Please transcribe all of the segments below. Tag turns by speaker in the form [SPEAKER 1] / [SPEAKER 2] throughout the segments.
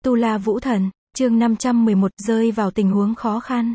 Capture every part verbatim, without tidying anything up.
[SPEAKER 1] Tu La Vũ Thần, chương năm trăm mười một, rơi vào tình huống khó khăn.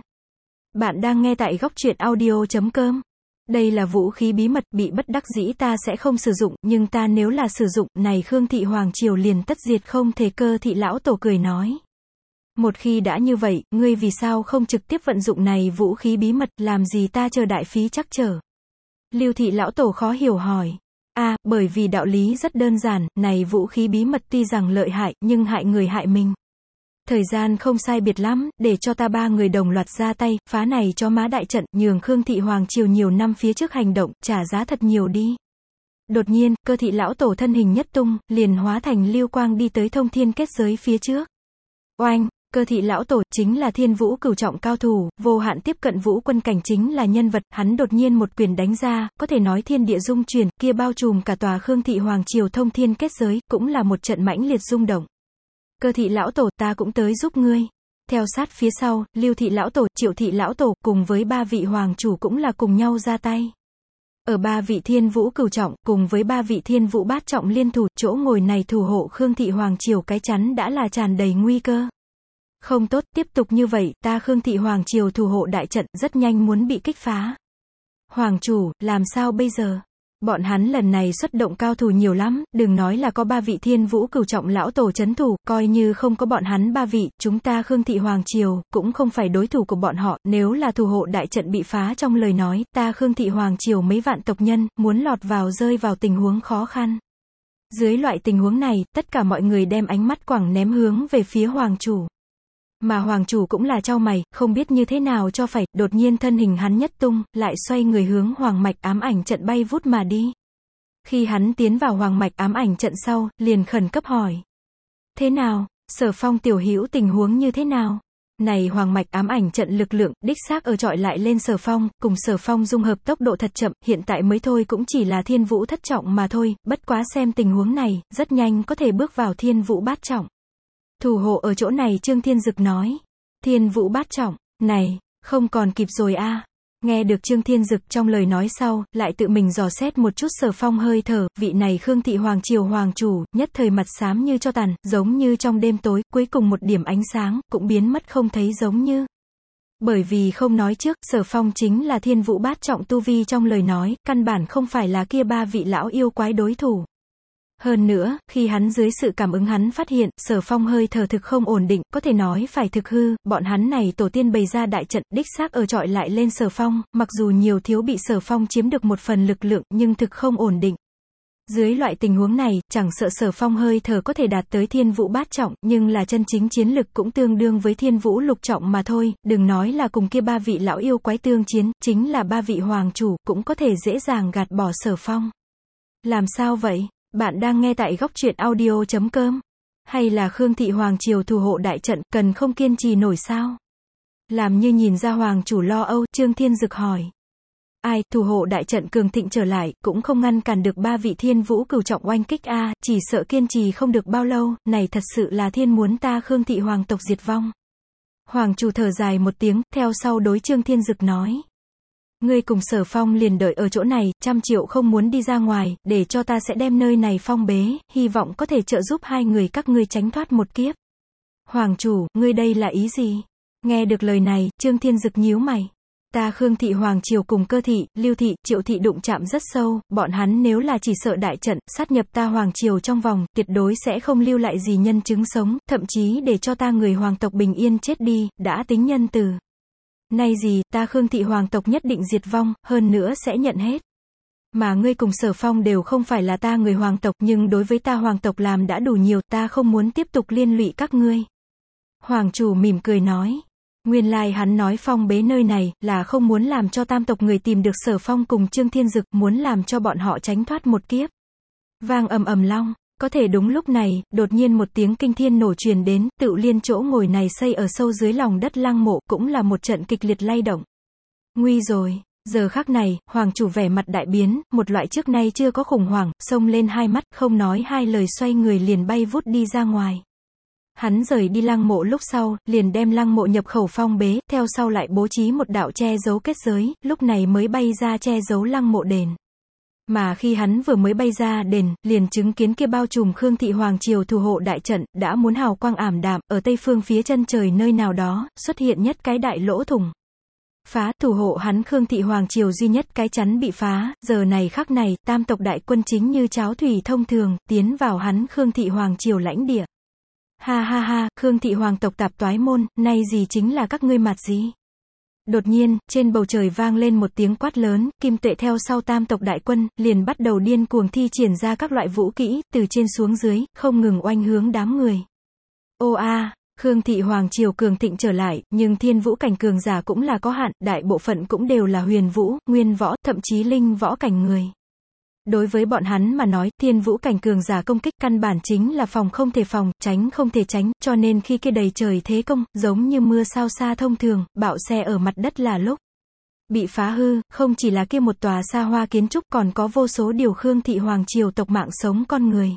[SPEAKER 1] Bạn đang nghe tại góc truyện audio chấm com. Đây là vũ khí bí mật, bị bất đắc dĩ ta sẽ không sử dụng, nhưng ta nếu là sử dụng, này Khương thị hoàng triều liền tất diệt không thể. Cơ thị lão tổ cười nói. Một khi đã như vậy, ngươi vì sao không trực tiếp vận dụng này vũ khí bí mật, làm gì ta chờ đại phí chắc trở? Lưu thị lão tổ khó hiểu hỏi. A, à, bởi vì đạo lý rất đơn giản, này vũ khí bí mật tuy rằng lợi hại, nhưng hại người hại mình. Thời gian không sai biệt lắm, để cho ta ba người đồng loạt ra tay, phá này cho má đại trận, nhường Khương thị hoàng triều nhiều năm phía trước hành động, trả giá thật nhiều đi. Đột nhiên, Cơ thị lão tổ thân hình nhất tung, liền hóa thành lưu quang đi tới thông thiên kết giới phía trước. Oanh! Cơ thị lão tổ chính là thiên vũ cửu trọng cao thủ, vô hạn tiếp cận vũ quân cảnh chính là nhân vật, hắn đột nhiên một quyền đánh ra, có thể nói thiên địa rung chuyển, kia bao trùm cả tòa Khương thị hoàng triều thông thiên kết giới, cũng là một trận mãnh liệt rung động. Cơ thị lão tổ, ta cũng tới giúp ngươi. Theo sát phía sau, Lưu thị lão tổ, Triệu thị lão tổ, cùng với ba vị hoàng chủ cũng là cùng nhau ra tay. Ở ba vị thiên vũ cửu trọng, cùng với ba vị thiên vũ bát trọng liên thủ, chỗ ngồi này thủ hộ Khương thị hoàng triều cái chắn đã là tràn đầy nguy cơ. Không tốt, tiếp tục như vậy, ta Khương thị hoàng triều thủ hộ đại trận, rất nhanh muốn bị kích phá. Hoàng chủ, làm sao bây giờ? Bọn hắn lần này xuất động cao thủ nhiều lắm, đừng nói là có ba vị thiên vũ cửu trọng lão tổ chấn thủ, coi như không có bọn hắn ba vị, chúng ta Khương thị hoàng triều, cũng không phải đối thủ của bọn họ, nếu là thủ hộ đại trận bị phá trong lời nói, ta Khương thị hoàng triều mấy vạn tộc nhân, muốn lọt vào rơi vào tình huống khó khăn. Dưới loại tình huống này, tất cả mọi người đem ánh mắt quẳng ném hướng về phía hoàng chủ. Mà hoàng chủ cũng là chau mày, không biết như thế nào cho phải, đột nhiên thân hình hắn nhất tung, lại xoay người hướng hoàng mạch ám ảnh trận bay vút mà đi. Khi hắn tiến vào hoàng mạch ám ảnh trận sau, liền khẩn cấp hỏi. Thế nào, Sở Phong tiểu hữu tình huống như thế nào? Này hoàng mạch ám ảnh trận lực lượng, đích xác ở trọi lại lên Sở Phong, cùng Sở Phong dung hợp tốc độ thật chậm, hiện tại mới thôi cũng chỉ là thiên vũ thất trọng mà thôi, bất quá xem tình huống này, rất nhanh có thể bước vào thiên vũ bát trọng. Thủ hộ ở chỗ này Trương Thiên Dực nói. Thiên vũ bát trọng, này, không còn kịp rồi a. À. Nghe được Trương Thiên Dực trong lời nói sau, lại tự mình dò xét một chút Sở Phong hơi thở, vị này Khương thị hoàng triều hoàng chủ, nhất thời mặt xám như cho tàn, giống như trong đêm tối, cuối cùng một điểm ánh sáng, cũng biến mất không thấy giống như. Bởi vì không nói trước, Sở Phong chính là thiên vũ bát trọng tu vi trong lời nói, căn bản không phải là kia ba vị lão yêu quái đối thủ. Hơn nữa, khi hắn dưới sự cảm ứng hắn phát hiện, Sở Phong hơi thở thực không ổn định, có thể nói phải thực hư, bọn hắn này tổ tiên bày ra đại trận, đích xác ở trọi lại lên Sở Phong, mặc dù nhiều thiếu bị Sở Phong chiếm được một phần lực lượng, nhưng thực không ổn định. Dưới loại tình huống này, chẳng sợ Sở Phong hơi thở có thể đạt tới thiên vũ bát trọng, nhưng là chân chính chiến lực cũng tương đương với thiên vũ lục trọng mà thôi, đừng nói là cùng kia ba vị lão yêu quái tương chiến, chính là ba vị hoàng chủ, cũng có thể dễ dàng gạt bỏ Sở Phong. Làm sao vậy? Bạn đang nghe tại góc truyện audio chấm com. Hay là Khương thị hoàng triều thủ hộ đại trận, cần không kiên trì nổi sao? Làm như nhìn ra hoàng chủ lo âu, Trương Thiên Dực hỏi. Ai, thủ hộ đại trận cường thịnh trở lại, cũng không ngăn cản được ba vị thiên vũ cửu trọng oanh kích a, à, chỉ sợ kiên trì không được bao lâu, này thật sự là thiên muốn ta Khương thị hoàng tộc diệt vong. Hoàng chủ thở dài một tiếng, theo sau đối Trương Thiên Dực nói. Ngươi cùng Sở Phong liền đợi ở chỗ này, trăm triệu không muốn đi ra ngoài, để cho ta sẽ đem nơi này phong bế, hy vọng có thể trợ giúp hai người các ngươi tránh thoát một kiếp. Hoàng chủ, ngươi đây là ý gì? Nghe được lời này, Trương Thiên Dực nhíu mày. Ta Khương thị hoàng triều cùng Cơ thị, Lưu thị, Triệu thị đụng chạm rất sâu, bọn hắn nếu là chỉ sợ đại trận, sát nhập ta hoàng triều trong vòng, tuyệt đối sẽ không lưu lại gì nhân chứng sống, thậm chí để cho ta người hoàng tộc bình yên chết đi, đã tính nhân từ. Nay gì, ta Khương thị hoàng tộc nhất định diệt vong, hơn nữa sẽ nhận hết. Mà ngươi cùng Sở Phong đều không phải là ta người hoàng tộc, nhưng đối với ta hoàng tộc làm đã đủ nhiều, ta không muốn tiếp tục liên lụy các ngươi. Hoàng chủ mỉm cười nói. Nguyên lai hắn nói phong bế nơi này, là không muốn làm cho tam tộc người tìm được Sở Phong cùng Trương Thiên Dực, muốn làm cho bọn họ tránh thoát một kiếp. Vang ầm ầm long. Có thể đúng lúc này, đột nhiên một tiếng kinh thiên nổ truyền đến, Tựu Liên chỗ ngồi này xây ở sâu dưới lòng đất lăng mộ, cũng là một trận kịch liệt lay động. Nguy rồi, giờ khắc này, hoàng chủ vẻ mặt đại biến, một loại trước nay chưa có khủng hoảng, xông lên hai mắt, không nói hai lời xoay người liền bay vút đi ra ngoài. Hắn rời đi lăng mộ lúc sau, liền đem lăng mộ nhập khẩu phong bế, theo sau lại bố trí một đạo che giấu kết giới, lúc này mới bay ra che giấu lăng mộ đền. Mà khi hắn vừa mới bay ra đền, liền chứng kiến kia bao trùm Khương thị hoàng triều thủ hộ đại trận, đã muốn hào quang ảm đạm, ở tây phương phía chân trời nơi nào đó, xuất hiện nhất cái đại lỗ thủng. Phá, thủ hộ hắn Khương thị hoàng triều duy nhất cái chắn bị phá, giờ này khắc này, tam tộc đại quân chính như cháo thủy thông thường, tiến vào hắn Khương thị hoàng triều lãnh địa. Ha ha ha, Khương thị hoàng tộc tạp toái môn, nay gì chính là các ngươi mặt gì? Đột nhiên, trên bầu trời vang lên một tiếng quát lớn, Kim Tuệ theo sau tam tộc đại quân, liền bắt đầu điên cuồng thi triển ra các loại vũ kỹ, từ trên xuống dưới, không ngừng oanh hướng đám người. Ô a, Khương thị hoàng triều cường thịnh trở lại, nhưng thiên vũ cảnh cường giả cũng là có hạn, đại bộ phận cũng đều là huyền vũ, nguyên võ, thậm chí linh võ cảnh người. Đối với bọn hắn mà nói, thiên vũ cảnh cường giả công kích căn bản chính là phòng không thể phòng, tránh không thể tránh, cho nên khi kia đầy trời thế công, giống như mưa sao xa thông thường, bạo xe ở mặt đất là lúc bị phá hư, không chỉ là kia một tòa xa hoa kiến trúc, còn có vô số điều Khương thị hoàng triều tộc mạng sống con người.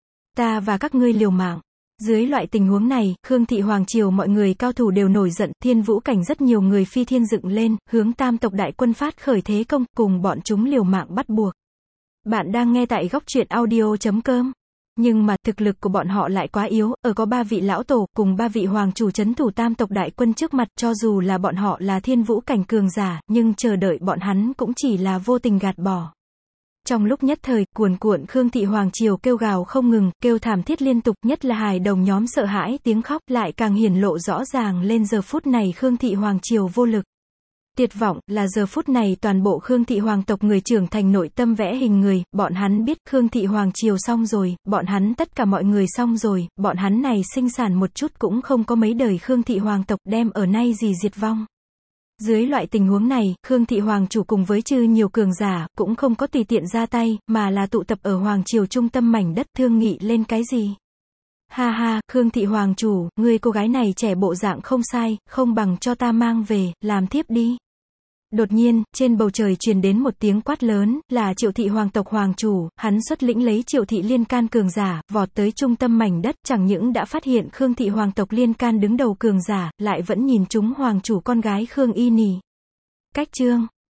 [SPEAKER 1] Ta và các ngươi liều mạng. Dưới loại tình huống này, Khương thị hoàng triều mọi người cao thủ đều nổi giận, thiên vũ cảnh rất nhiều người phi thiên dựng lên, hướng tam tộc đại quân phát khởi thế công, cùng bọn chúng liều mạng bắt buộc. Bạn đang nghe tại góc truyện audio chấm com. Nhưng mà, thực lực của bọn họ lại quá yếu, ở có ba vị lão tổ, cùng ba vị hoàng chủ trấn thủ tam tộc đại quân trước mặt, cho dù là bọn họ là thiên vũ cảnh cường giả, nhưng chờ đợi bọn hắn cũng chỉ là vô tình gạt bỏ. Trong lúc nhất thời, cuồn cuộn Khương thị hoàng triều kêu gào không ngừng, kêu thảm thiết liên tục, nhất là hài đồng nhóm sợ hãi tiếng khóc, lại càng hiển lộ rõ ràng lên giờ phút này Khương thị hoàng triều vô lực. Tuyệt vọng, là giờ phút này toàn bộ Khương thị hoàng tộc người trưởng thành nội tâm vẽ hình người, bọn hắn biết Khương thị hoàng triều xong rồi, bọn hắn tất cả mọi người xong rồi, bọn hắn này sinh sản một chút cũng không có mấy đời Khương thị hoàng tộc đem ở nay gì diệt vong. Dưới loại tình huống này, Khương thị hoàng chủ cùng với chư nhiều cường giả, cũng không có tùy tiện ra tay, mà là tụ tập ở hoàng triều trung tâm mảnh đất thương nghị lên cái gì. Ha ha, Khương thị hoàng chủ, ngươi cô gái này trẻ bộ dạng không sai, không bằng cho ta mang về, làm thiếp đi. Đột nhiên, trên bầu trời truyền đến một tiếng quát lớn, là Triệu thị hoàng tộc hoàng chủ, hắn xuất lĩnh lấy Triệu thị liên can cường giả, vọt tới trung tâm mảnh đất, chẳng những đã phát hiện Khương thị hoàng tộc liên can đứng đầu cường giả, lại vẫn nhìn chúng hoàng chủ con gái Khương Y Nì. Cách chương